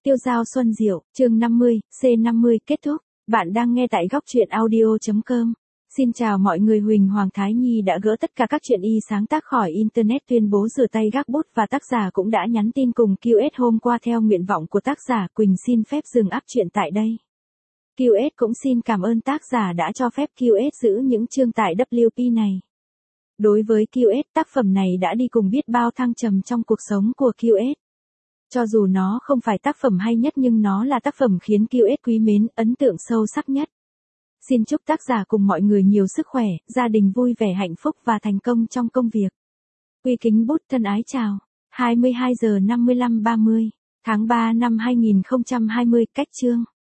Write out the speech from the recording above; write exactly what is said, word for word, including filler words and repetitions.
Tiêu Dao Xuân Diệu, chương năm mươi, C năm mươi kết thúc. Bạn đang nghe tại góc truyện audio.com. Xin chào mọi người, Huỳnh Hoàng Thái Nhi đã gỡ tất cả các chuyện y sáng tác khỏi Internet, tuyên bố rửa tay gác bút và tác giả cũng đã nhắn tin cùng quy ét hôm qua theo nguyện vọng của tác giả. Quỳnh xin phép dừng up chuyện tại đây. quy ét cũng xin cảm ơn tác giả đã cho phép quy ét giữ những chương tại vê kép này. Đối với quy ét, tác phẩm này đã đi cùng biết bao thăng trầm trong cuộc sống của quy ét. Cho dù nó không phải tác phẩm hay nhất nhưng nó là tác phẩm khiến quy ét quý mến, ấn tượng sâu sắc nhất. Xin chúc tác giả cùng mọi người nhiều sức khỏe, gia đình vui vẻ hạnh phúc và thành công trong công việc. Quy kính bút thân ái chào. hai mươi hai giờ năm mươi lăm ba mươi tháng ba năm hai nghìn không trăm hai mươi, cách chương.